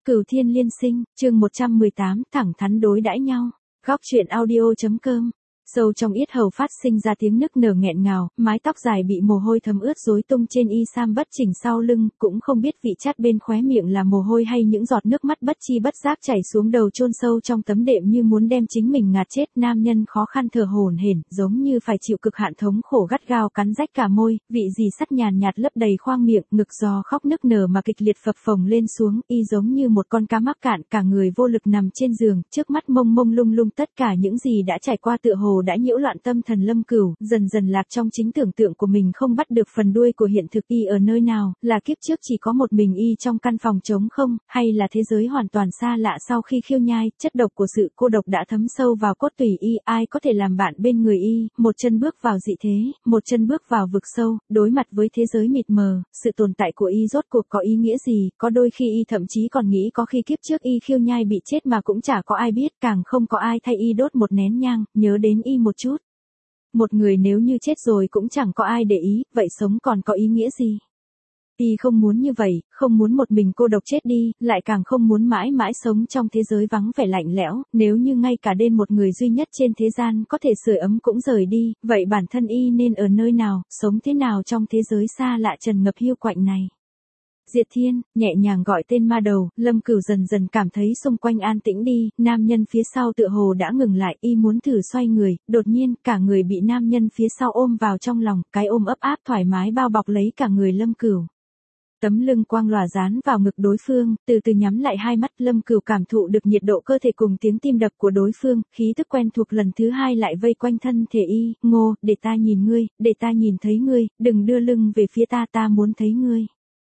Cửu Thiên Liên Sinh, chương 118, thẳng thắn đối đãi nhau. Góc truyện audio.com. Sâu trong yết hầu phát sinh ra tiếng nức nở nghẹn ngào, mái tóc dài bị mồ hôi thấm ướt rối tung trên y sam bất chỉnh sau lưng, cũng không biết vị chát bên khóe miệng là mồ hôi hay những giọt nước mắt bất chi bất giác chảy xuống đầu chôn sâu trong tấm đệm như muốn đem chính mình ngạt chết. Nam nhân khó khăn thở hổn hển, giống như phải chịu cực hạn thống khổ gắt gao cắn rách cả môi, vị gì sắt nhàn nhạt lấp đầy khoang miệng, ngực giò khóc nức nở mà kịch liệt phập phồng lên xuống, y giống như một con cá mắc cạn, cả người vô lực nằm trên giường, trước mắt mông mông lung lung tất cả những gì đã trải qua tựa hồ đã nhiễu loạn tâm thần Lâm Cửu, dần dần lạc trong chính tưởng tượng của mình không bắt được phần đuôi của hiện thực. Y ở nơi nào, là kiếp trước chỉ có một mình y trong căn phòng trống không, hay là thế giới hoàn toàn xa lạ sau khi khiêu nhai, chất độc của sự cô độc đã thấm sâu vào cốt tủy y, ai có thể làm bạn bên người y, một chân bước vào dị thế, một chân bước vào vực sâu, đối mặt với thế giới mịt mờ, sự tồn tại của y rốt cuộc có ý nghĩa gì, có đôi khi y thậm chí còn nghĩ có khi kiếp trước y khiêu nhai bị chết mà cũng chả có ai biết, càng không có ai thay y đốt một nén nhang, nhớ đến y một chút. Một người nếu như chết rồi cũng chẳng có ai để ý, vậy sống còn có ý nghĩa gì? Y không muốn như vậy, không muốn một mình cô độc chết đi, lại càng không muốn mãi mãi sống trong thế giới vắng vẻ lạnh lẽo, nếu như ngay cả đến một người duy nhất trên thế gian có thể sưởi ấm cũng rời đi, vậy bản thân y nên ở nơi nào, sống thế nào trong thế giới xa lạ trần ngập hiu quạnh này? Diệt Thiên, nhẹ nhàng gọi tên ma đầu, Lâm Cửu dần dần cảm thấy xung quanh an tĩnh đi, nam nhân phía sau tựa hồ đã ngừng lại, y muốn thử xoay người, đột nhiên, cả người bị nam nhân phía sau ôm vào trong lòng, cái ôm ấp áp thoải mái bao bọc lấy cả người Lâm Cửu. Tấm lưng quang lòa dán vào ngực đối phương, từ từ nhắm lại hai mắt, Lâm Cửu cảm thụ được nhiệt độ cơ thể cùng tiếng tim đập của đối phương, khí tức quen thuộc lần thứ hai lại vây quanh thân thể y, Ngô, để ta nhìn ngươi, để ta nhìn thấy ngươi, đừng đưa lưng về phía ta, ta muốn thấy ngươi.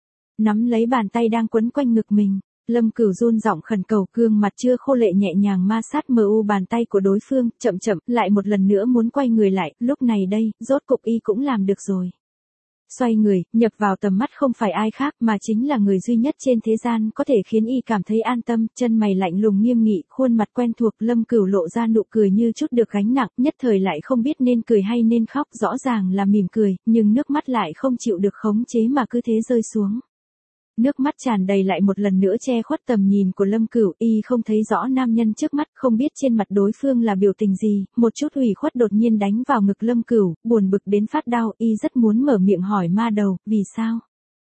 Nắm lấy bàn tay đang quấn quanh ngực mình, Lâm Cửu run giọng khẩn cầu, gương mặt chưa khô lệ nhẹ nhàng ma sát mờ u bàn tay của đối phương, chậm chậm, lại một lần nữa muốn quay người lại, lúc này đây, rốt cục y cũng làm được rồi. Xoay người, nhập vào tầm mắt không phải ai khác mà chính là người duy nhất trên thế gian có thể khiến y cảm thấy an tâm, chân mày lạnh lùng nghiêm nghị, khuôn mặt quen thuộc, Lâm Cửu lộ ra nụ cười như chút được gánh nặng, nhất thời lại không biết nên cười hay nên khóc, rõ ràng là mỉm cười, nhưng nước mắt lại không chịu được khống chế mà cứ thế rơi xuống. Nước mắt tràn đầy lại một lần nữa che khuất tầm nhìn của Lâm Cửu, y không thấy rõ nam nhân trước mắt, không biết trên mặt đối phương là biểu tình gì, một chút ủy khuất đột nhiên đánh vào ngực Lâm Cửu, buồn bực đến phát đau, y rất muốn mở miệng hỏi ma đầu, vì sao?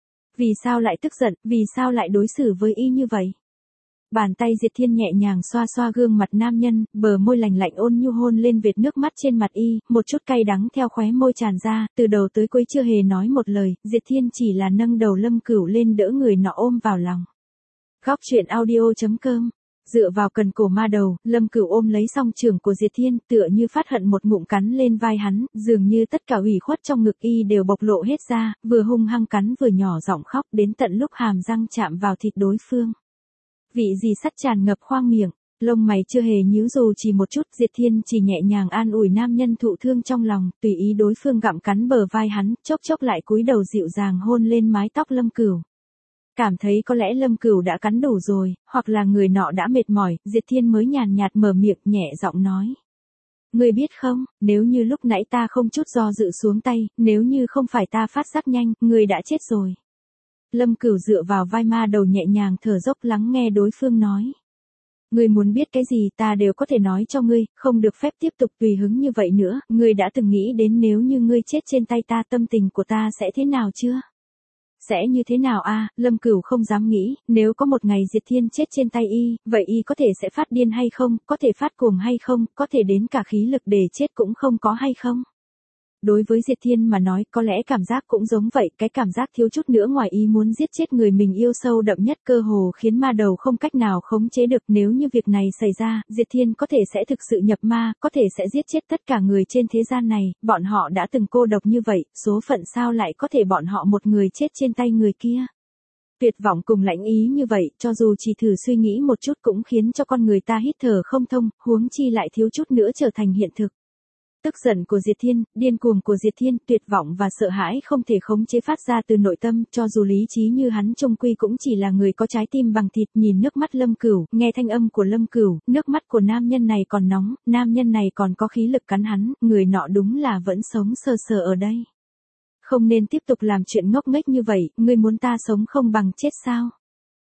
Vì sao lại tức giận, vì sao lại đối xử với y như vậy? Bàn tay Diệt Thiên nhẹ nhàng xoa xoa gương mặt nam nhân, bờ môi lành lạnh ôn nhu hôn lên vệt nước mắt trên mặt y, một chút cay đắng theo khóe môi tràn ra, từ đầu tới cuối chưa hề nói một lời, Diệt Thiên chỉ là nâng đầu Lâm Cửu lên đỡ người nọ ôm vào lòng. Góc truyện audio.com. Dựa vào cần cổ ma đầu, Lâm Cửu ôm lấy song trưởng của Diệt Thiên, tựa như phát hận một ngụm cắn lên vai hắn, dường như tất cả ủy khuất trong ngực y đều bộc lộ hết ra, vừa hung hăng cắn vừa nhỏ giọng khóc, đến tận lúc hàm răng chạm vào thịt đối phương. Vị gì sắt tràn ngập khoang miệng, lông mày chưa hề nhíu dù chỉ một chút, Diệt Thiên chỉ nhẹ nhàng an ủi nam nhân thụ thương trong lòng, tùy ý đối phương gặm cắn bờ vai hắn, chốc chốc lại cúi đầu dịu dàng hôn lên mái tóc Lâm Cửu. Cảm thấy có lẽ Lâm Cửu đã cắn đủ rồi, hoặc là người nọ đã mệt mỏi, Diệt Thiên mới nhàn nhạt mở miệng nhẹ giọng nói. Ngươi biết không, nếu như lúc nãy ta không chút do dự xuống tay, nếu như không phải ta phát giác nhanh, ngươi đã chết rồi. Lâm Cửu dựa vào vai ma đầu nhẹ nhàng thở dốc lắng nghe đối phương nói. Ngươi muốn biết cái gì ta đều có thể nói cho ngươi, không được phép tiếp tục tùy hứng như vậy nữa, ngươi đã từng nghĩ đến nếu như ngươi chết trên tay ta tâm tình của ta sẽ thế nào chưa? Sẽ như thế nào a? Lâm Cửu không dám nghĩ, nếu có một ngày Diệt Thiên chết trên tay y, vậy y có thể sẽ phát điên hay không, có thể phát cuồng hay không, có thể đến cả khí lực để chết cũng không có hay không? Đối với Diệt Thiên mà nói, có lẽ cảm giác cũng giống vậy, cái cảm giác thiếu chút nữa ngoài ý muốn giết chết người mình yêu sâu đậm nhất cơ hồ khiến ma đầu không cách nào khống chế được, nếu như việc này xảy ra, Diệt Thiên có thể sẽ thực sự nhập ma, có thể sẽ giết chết tất cả người trên thế gian này, bọn họ đã từng cô độc như vậy, số phận sao lại có thể bọn họ một người chết trên tay người kia. Tuyệt vọng cùng lãnh ý như vậy, cho dù chỉ thử suy nghĩ một chút cũng khiến cho con người ta hít thở không thông, huống chi lại thiếu chút nữa trở thành hiện thực. Tức giận của Diệt Thiên, điên cuồng của Diệt Thiên, tuyệt vọng và sợ hãi không thể khống chế phát ra từ nội tâm, cho dù lý trí như hắn chung quy cũng chỉ là người có trái tim bằng thịt, nhìn nước mắt Lâm Cửu, nghe thanh âm của Lâm Cửu, nước mắt của nam nhân này còn nóng, nam nhân này còn có khí lực cắn hắn, người nọ đúng là vẫn sống sờ sờ ở đây. Không nên tiếp tục làm chuyện ngốc nghếch như vậy, ngươi muốn ta sống không bằng chết sao?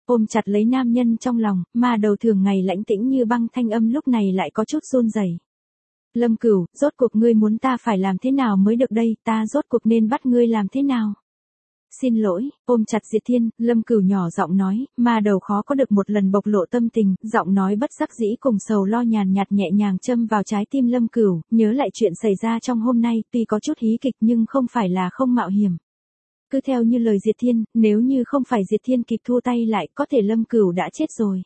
ôm chặt lấy nam nhân trong lòng, ma đầu thường ngày lãnh tĩnh như băng thanh âm lúc này lại có chút run rẩy. Lâm Cửu, rốt cuộc ngươi muốn ta phải làm thế nào mới được đây, ta rốt cuộc nên bắt ngươi làm thế nào? Xin lỗi, ôm chặt Diệt Thiên, Lâm Cửu nhỏ giọng nói, ma đầu khó có được một lần bộc lộ tâm tình, giọng nói bất đắc dĩ cùng sầu lo nhàn nhạt nhẹ nhàng châm vào trái tim Lâm Cửu, nhớ lại chuyện xảy ra trong hôm nay, tuy có chút hí kịch nhưng không phải là không mạo hiểm. Cứ theo như lời Diệt Thiên, nếu như không phải Diệt Thiên kịp thu tay lại, có thể Lâm Cửu đã chết rồi.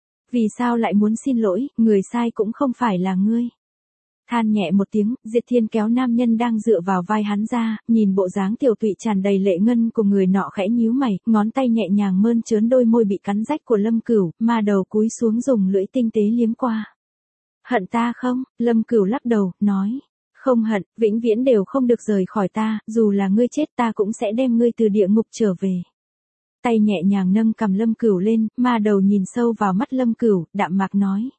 Vì sao lại muốn xin lỗi, người sai cũng không phải là ngươi. Than nhẹ một tiếng, Diệt Thiên kéo nam nhân đang dựa vào vai hắn ra, nhìn bộ dáng tiểu tụy tràn đầy lệ ngân của người nọ khẽ nhíu mày, ngón tay nhẹ nhàng mơn trớn đôi môi bị cắn rách của Lâm Cửu, ma đầu cúi xuống dùng lưỡi tinh tế liếm qua. Hận ta không? Lâm Cửu lắc đầu, nói. Không hận, vĩnh viễn đều không được rời khỏi ta, dù là ngươi chết ta cũng sẽ đem ngươi từ địa ngục trở về. Tay nhẹ nhàng nâng cằm Lâm Cửu lên, ma đầu nhìn sâu vào mắt Lâm Cửu, đạm mạc nói.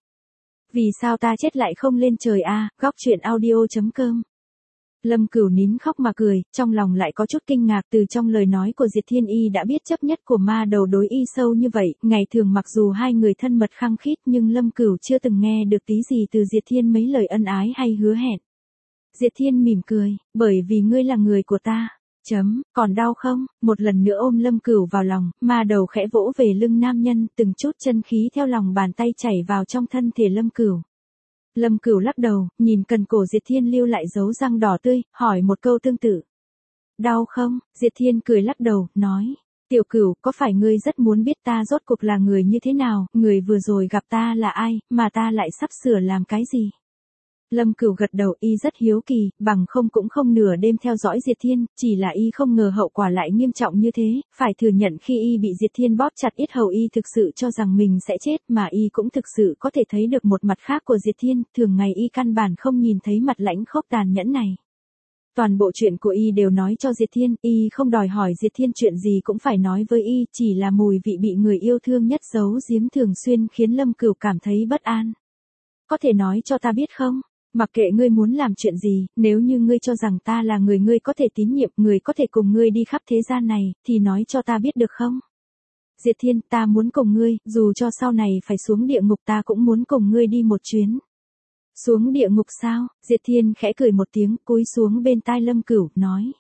Vì sao ta chết lại không lên trời a? Góc truyện audio.com. Lâm Cửu nín khóc mà cười, trong lòng lại có chút kinh ngạc từ trong lời nói của Diệt Thiên y đã biết chấp nhất của ma đầu đối y sâu như vậy, ngày thường mặc dù hai người thân mật khăng khít nhưng Lâm Cửu chưa từng nghe được tí gì từ Diệt Thiên mấy lời ân ái hay hứa hẹn. Diệt Thiên mỉm cười, bởi vì ngươi là người của ta. Còn đau không? Một lần nữa ôm Lâm Cửu vào lòng, ma đầu khẽ vỗ về lưng nam nhân, từng chút chân khí theo lòng bàn tay chảy vào trong thân thể Lâm Cửu. Lâm Cửu lắc đầu, nhìn cần cổ Diệt Thiên lưu lại dấu răng đỏ tươi, hỏi một câu tương tự. Đau không? Diệt Thiên cười lắc đầu, nói. Tiểu Cửu, có phải ngươi rất muốn biết ta rốt cuộc là người như thế nào, người vừa rồi gặp ta là ai, mà ta lại sắp sửa làm cái gì? Lâm Cửu gật đầu, y rất hiếu kỳ, bằng không cũng không nửa đêm theo dõi Diệt Thiên, chỉ là y không ngờ hậu quả lại nghiêm trọng như thế, phải thừa nhận khi y bị Diệt Thiên bóp chặt yết hầu y thực sự cho rằng mình sẽ chết, mà y cũng thực sự có thể thấy được một mặt khác của Diệt Thiên, thường ngày y căn bản không nhìn thấy mặt lãnh khốc tàn nhẫn này. Toàn bộ chuyện của y đều nói cho Diệt Thiên, y không đòi hỏi Diệt Thiên chuyện gì cũng phải nói với y, chỉ là mùi vị bị người yêu thương nhất giấu giếm thường xuyên khiến Lâm Cửu cảm thấy bất an. Có thể nói cho ta biết không? Mặc kệ ngươi muốn làm chuyện gì, nếu như ngươi cho rằng ta là người ngươi có thể tín nhiệm, người có thể cùng ngươi đi khắp thế gian này, thì nói cho ta biết được không? Diệt Thiên, ta muốn cùng ngươi, dù cho sau này phải xuống địa ngục ta cũng muốn cùng ngươi đi một chuyến. Xuống địa ngục sao? Diệt Thiên khẽ cười một tiếng, cúi xuống bên tai Lâm Cửu, nói.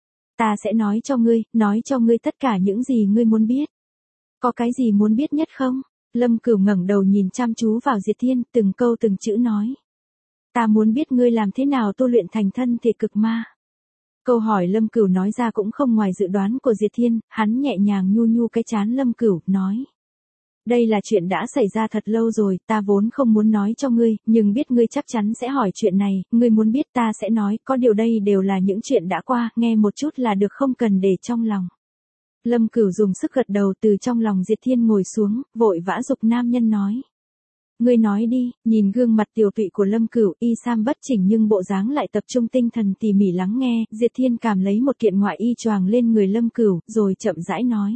Ta sẽ nói cho ngươi tất cả những gì ngươi muốn biết. Có cái gì muốn biết nhất không? Lâm Cửu ngẩng đầu nhìn chăm chú vào Diệt Thiên, từng câu từng chữ nói. Ta muốn biết ngươi làm thế nào tu luyện thành thân thể cực ma. Câu hỏi Lâm Cửu nói ra cũng không ngoài dự đoán của Diệt Thiên, hắn nhẹ nhàng nhu nhu cái trán Lâm Cửu, nói. Đây là chuyện đã xảy ra thật lâu rồi, ta vốn không muốn nói cho ngươi, nhưng biết ngươi chắc chắn sẽ hỏi chuyện này, ngươi muốn biết ta sẽ nói, có điều đây đều là những chuyện đã qua, nghe một chút là được không cần để trong lòng. Lâm Cửu dùng sức gật đầu từ trong lòng Diệt Thiên ngồi xuống, vội vã giục nam nhân nói. Ngươi nói đi, nhìn gương mặt tiểu tụy của Lâm Cửu, y sam bất chỉnh nhưng bộ dáng lại tập trung tinh thần tỉ mỉ lắng nghe, Diệt Thiên cảm lấy một kiện ngoại y choàng lên người Lâm Cửu, rồi chậm rãi nói.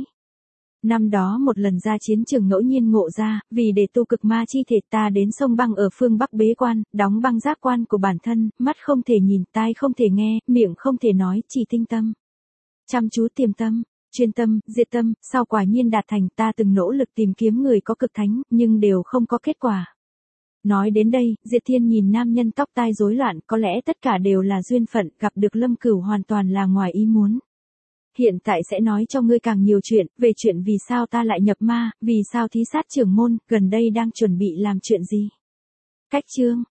Năm đó một lần ra chiến trường ngẫu nhiên ngộ ra, vì để tu cực ma chi thể ta đến sông băng ở phương Bắc bế quan, đóng băng giác quan của bản thân, mắt không thể nhìn, tai không thể nghe, miệng không thể nói, chỉ tinh tâm. Chăm chú tiềm tâm. Chuyên tâm, diệt tâm, sau quả nhiên đạt thành, ta từng nỗ lực tìm kiếm người có cực thánh, nhưng đều không có kết quả. Nói đến đây, Diệt Thiên nhìn nam nhân tóc tai rối loạn, có lẽ tất cả đều là duyên phận, gặp được Lâm Cửu hoàn toàn là ngoài ý muốn. Hiện tại sẽ nói cho ngươi càng nhiều chuyện, về chuyện vì sao ta lại nhập ma, vì sao thí sát trưởng môn, gần đây đang chuẩn bị làm chuyện gì. Cách chương.